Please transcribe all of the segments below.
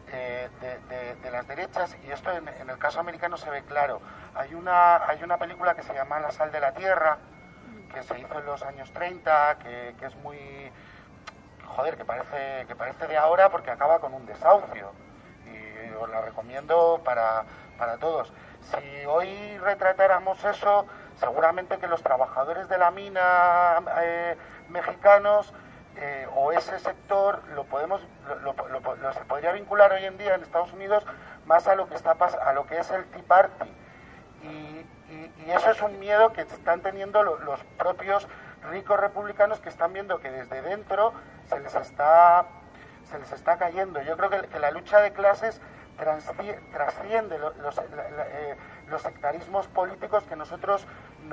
de las derechas, y esto en el caso americano se ve claro. Hay una película que se llama La sal de la tierra, que se hizo en los años 30, que es muy... Joder, que parece de ahora porque acaba con un desahucio. Y os la recomiendo para todos. Si hoy retratáramos eso, seguramente que los trabajadores de la mina mexicanos o ese sector se podría vincular hoy en día en Estados Unidos más a lo que es el Tea Party. Y eso es un miedo que están teniendo los propios ricos republicanos, que están viendo que desde dentro se les está cayendo. Yo creo que la lucha de clases trasciende los sectarismos políticos que nosotros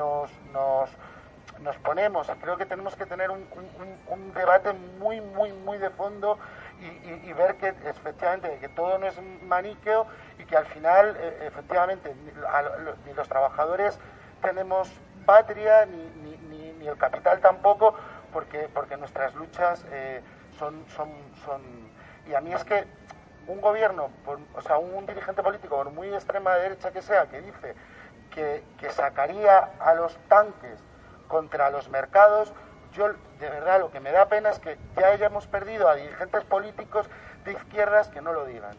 nos ponemos. Creo que tenemos que tener un debate muy de fondo y ver que efectivamente que todo no es maniqueo y que al final efectivamente ni los trabajadores tenemos patria ni el capital tampoco, porque nuestras luchas son y a mí es que un gobierno, un dirigente político, por muy extrema derecha que sea, que dice que sacaría a los tanques contra los mercados, yo de verdad lo que me da pena es que ya hayamos perdido a dirigentes políticos de izquierdas que no lo digan.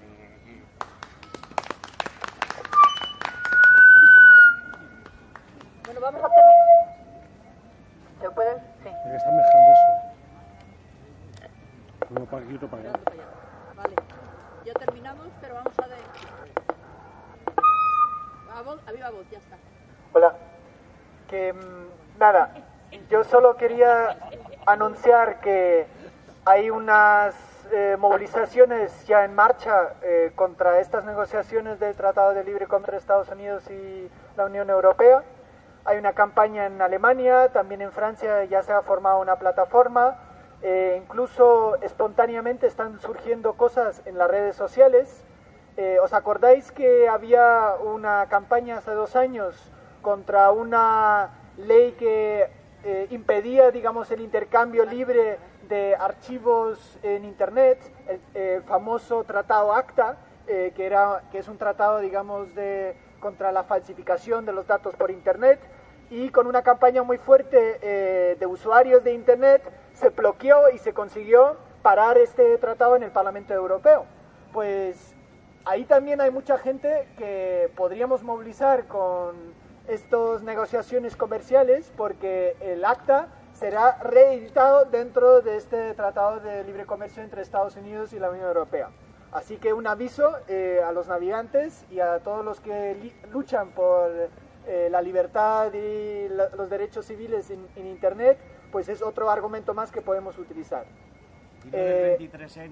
Bueno, vamos a terminar. ¿Se puede? Sí. Están mezclando eso. Uno para aquí y otro para allá. Vale. Ya terminamos, pero vamos a ver. A viva voz, ya está. Hola. Nada, yo solo quería anunciar que hay unas movilizaciones ya en marcha contra estas negociaciones del Tratado de Libre Comercio entre Estados Unidos y la Unión Europea. Hay una campaña en Alemania, también en Francia ya se ha formado una plataforma. Incluso espontáneamente están surgiendo cosas en las redes sociales. ¿Os acordáis que había una campaña hace 2 años contra una ley que impedía, digamos, el intercambio libre de archivos en Internet, el famoso tratado ACTA, que es un tratado, digamos, contra la falsificación de los datos por Internet? Y con una campaña muy fuerte de usuarios de Internet se bloqueó y se consiguió parar este tratado en el Parlamento Europeo. Pues ahí también hay mucha gente que podríamos movilizar con estas negociaciones comerciales, porque el ACTA será reeditado dentro de este Tratado de Libre Comercio entre Estados Unidos y la Unión Europea. Así que un aviso a los navegantes y a todos los que luchan por la libertad y los derechos civiles en Internet, pues es otro argumento más que podemos utilizar. ¿Y lo del 23N?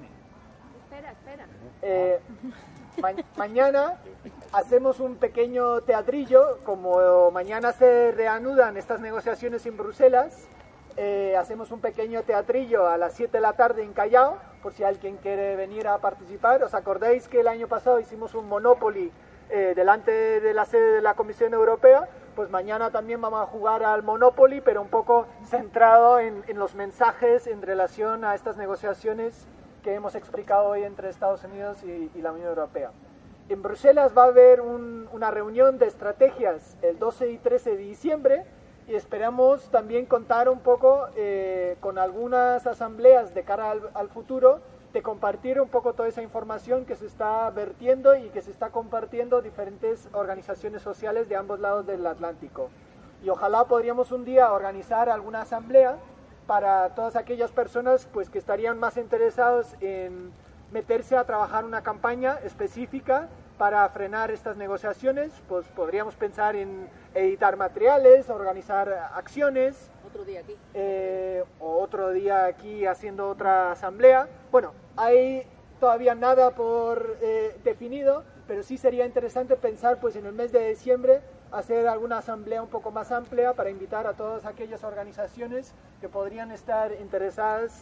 Espera. Mañana hacemos un pequeño teatrillo, como mañana se reanudan estas negociaciones en Bruselas. Hacemos un pequeño teatrillo a las 7 de la tarde en Callao, por si alguien quiere venir a participar. ¿Os acordáis que el año pasado hicimos un Monopoly delante de la sede de la Comisión Europea? Pues mañana también vamos a jugar al Monopoly, pero un poco centrado en los mensajes en relación a estas negociaciones que hemos explicado hoy entre Estados Unidos y la Unión Europea. En Bruselas va a haber una reunión de estrategias el 12 y 13 de diciembre y esperamos también contar un poco con algunas asambleas de cara al futuro, de compartir un poco toda esa información que se está vertiendo y que se está compartiendo diferentes organizaciones sociales de ambos lados del Atlántico. Y ojalá podríamos un día organizar alguna asamblea para todas aquellas personas pues que estarían más interesados en meterse a trabajar una campaña específica para frenar estas negociaciones. Pues podríamos pensar en editar materiales, organizar acciones. Otro día aquí. O otro día aquí haciendo otra asamblea. Bueno, hay todavía nada por definido, pero sí sería interesante pensar pues en el mes de diciembre hacer alguna asamblea un poco más amplia para invitar a todas aquellas organizaciones que podrían estar interesadas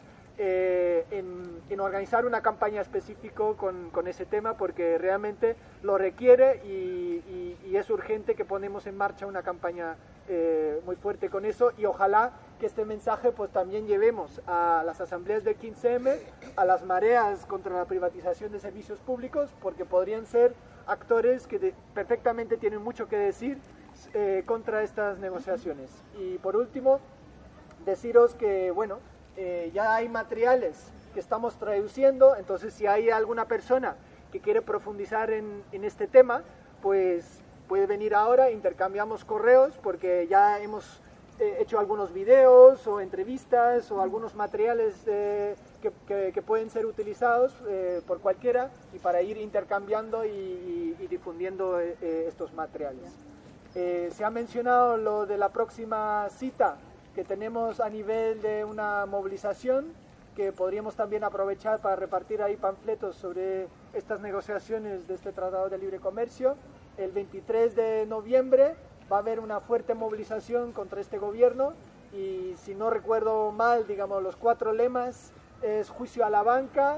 en organizar una campaña específica con ese tema, porque realmente lo requiere y es urgente que ponemos en marcha una campaña muy fuerte con eso, y ojalá que este mensaje pues también llevemos a las asambleas del 15M, a las mareas contra la privatización de servicios públicos, porque podrían ser actores que perfectamente tienen mucho que decir contra estas negociaciones. Y por último, deciros que, bueno, ya hay materiales que estamos traduciendo, entonces si hay alguna persona que quiere profundizar en este tema, pues puede venir ahora, intercambiamos correos, porque ya hemos hecho algunos videos o entrevistas o algunos materiales que pueden ser utilizados por cualquiera, y para ir intercambiando y difundiendo estos materiales. Se ha mencionado lo de la próxima cita que tenemos a nivel de una movilización, que podríamos también aprovechar para repartir ahí panfletos sobre estas negociaciones de este Tratado de Libre Comercio. El 23 de noviembre va a haber una fuerte movilización contra este gobierno, y si no recuerdo mal, digamos, los 4 lemas es juicio a la banca,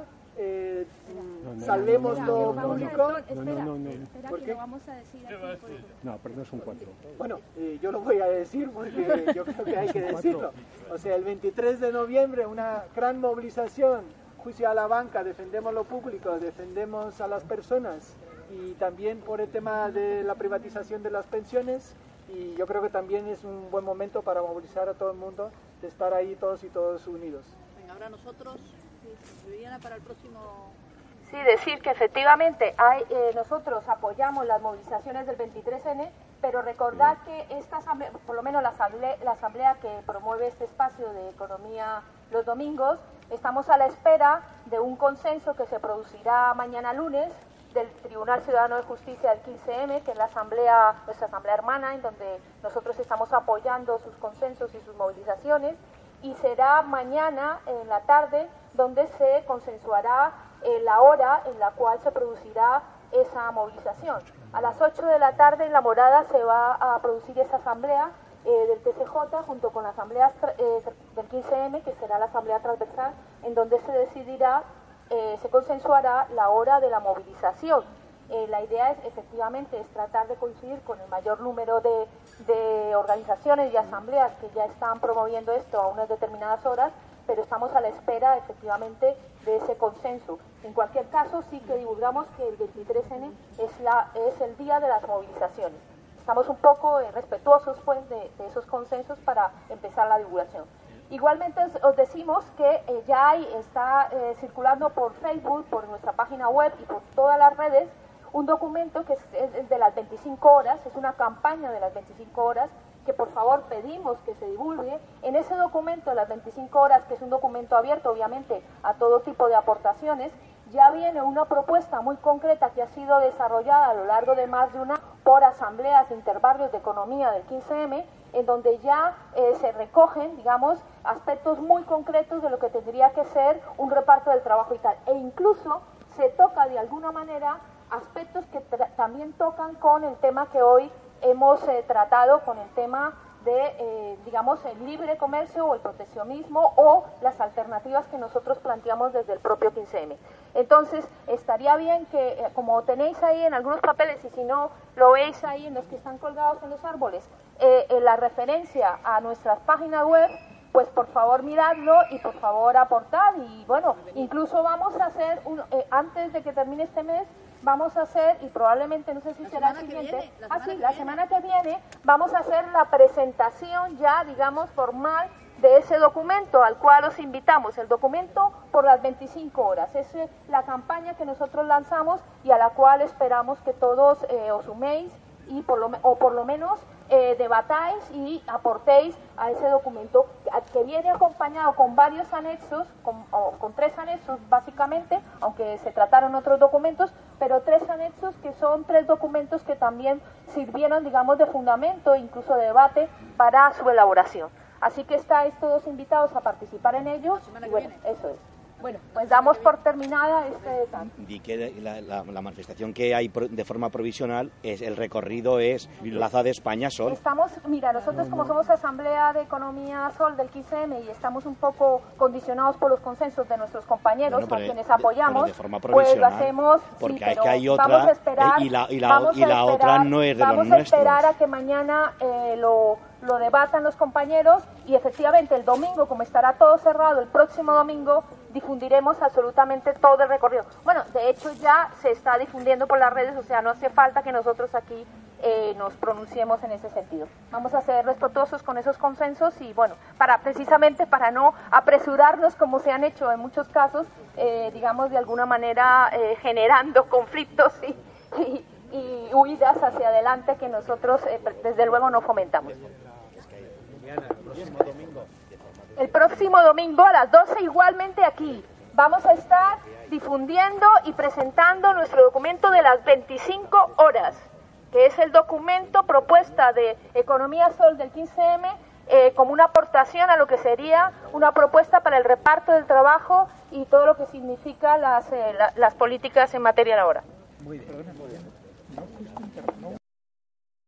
salvemos lo público. Espera, ¿Por que qué? lo vamos a decir aquí. No, pero no son 4. Bueno, yo lo voy a decir porque yo creo que hay que decirlo. O sea, el 23 de noviembre una gran movilización, juicio a la banca, defendemos lo público, defendemos a las personas, y también por el tema de la privatización de las pensiones, y yo creo que también es un buen momento para movilizar a todo el mundo, de estar ahí todos y todos unidos. Venga, ahora nosotros, Viviana, para el próximo... Sí, decir que efectivamente nosotros apoyamos las movilizaciones del 23N, pero recordar que esta asamblea, por lo menos la asamblea que promueve este espacio de economía los domingos, estamos a la espera de un consenso que se producirá mañana lunes del Tribunal Ciudadano de Justicia del 15M, que es nuestra asamblea hermana, en donde nosotros estamos apoyando sus consensos y sus movilizaciones, y será mañana en la tarde donde se consensuará la hora en la cual se producirá esa movilización. A las 8 de la tarde en La Morada se va a producir esa asamblea del TCJ junto con la asamblea del 15M, que será la asamblea transversal, en donde se decidirá, se consensuará la hora de la movilización. La idea efectivamente es tratar de coincidir con el mayor número de organizaciones y asambleas que ya están promoviendo esto a unas determinadas horas, pero estamos a la espera efectivamente de ese consenso. En cualquier caso, sí que divulgamos que el 23N es el día de las movilizaciones. Estamos un poco respetuosos pues de esos consensos para empezar la divulgación. Igualmente os decimos que ya está circulando por Facebook, por nuestra página web y por todas las redes un documento que es de las 25 horas, es una campaña de las 25 horas, que por favor pedimos que se divulgue. En ese documento de las 25 horas, que es un documento abierto obviamente a todo tipo de aportaciones, ya viene una propuesta muy concreta que ha sido desarrollada a lo largo de más de una por asambleas de interbarrios de economía del 15M, en donde ya se recogen, digamos, aspectos muy concretos de lo que tendría que ser un reparto del trabajo y tal, e incluso se toca de alguna manera aspectos que también tocan con el tema que hoy hemos tratado, con el tema de, digamos, el libre comercio o el proteccionismo o las alternativas que nosotros planteamos desde el propio 15M. Entonces, estaría bien que, como tenéis ahí en algunos papeles, y si no lo veis ahí en los que están colgados en los árboles, la referencia a nuestras páginas web, pues por favor miradlo y por favor aportad. Y bueno, incluso vamos a hacer, antes de que termine este mes, vamos a hacer, y probablemente, no sé si será el siguiente, la semana que viene, vamos a hacer la presentación ya, digamos, formal de ese documento al cual os invitamos, el documento por las 25 horas. Es la campaña que nosotros lanzamos y a la cual esperamos que todos os suméis y por lo menos debatáis y aportéis a ese documento que viene acompañado con varios anexos, con 3 anexos básicamente, aunque se trataron otros documentos, pero 3 anexos que son 3 documentos que también sirvieron, digamos, de fundamento e incluso de debate para su elaboración. Así que estáis todos invitados a participar en ellos y bueno, eso es. Bueno, pues damos por terminada este tanto. Y que la manifestación que hay de forma provisional es el recorrido es Plaza de España Sol. Mira, nosotros como somos Asamblea de Economía Sol del 15M y estamos un poco condicionados por los consensos de nuestros compañeros, a quienes apoyamos, pues lo hacemos, porque sí, es que hay vamos otra a esperar, y la otra no es de los nuestros. Vamos a esperar a que mañana lo lo debatan los compañeros y efectivamente el domingo, como estará todo cerrado, el próximo domingo difundiremos absolutamente todo el recorrido. Bueno, de hecho ya se está difundiendo por las redes, o sea, no hace falta que nosotros aquí nos pronunciemos en ese sentido. Vamos a ser respetuosos con esos consensos y bueno, precisamente para no apresurarnos como se han hecho en muchos casos, digamos de alguna manera generando conflictos y huidas hacia adelante que nosotros desde luego no fomentamos. El próximo domingo a las 12 igualmente aquí vamos a estar difundiendo y presentando nuestro documento de las 25 horas, que es el documento propuesta de Economía Sol del 15M como una aportación a lo que sería una propuesta para el reparto del trabajo y todo lo que significa las políticas en materia laboral. Muy bien.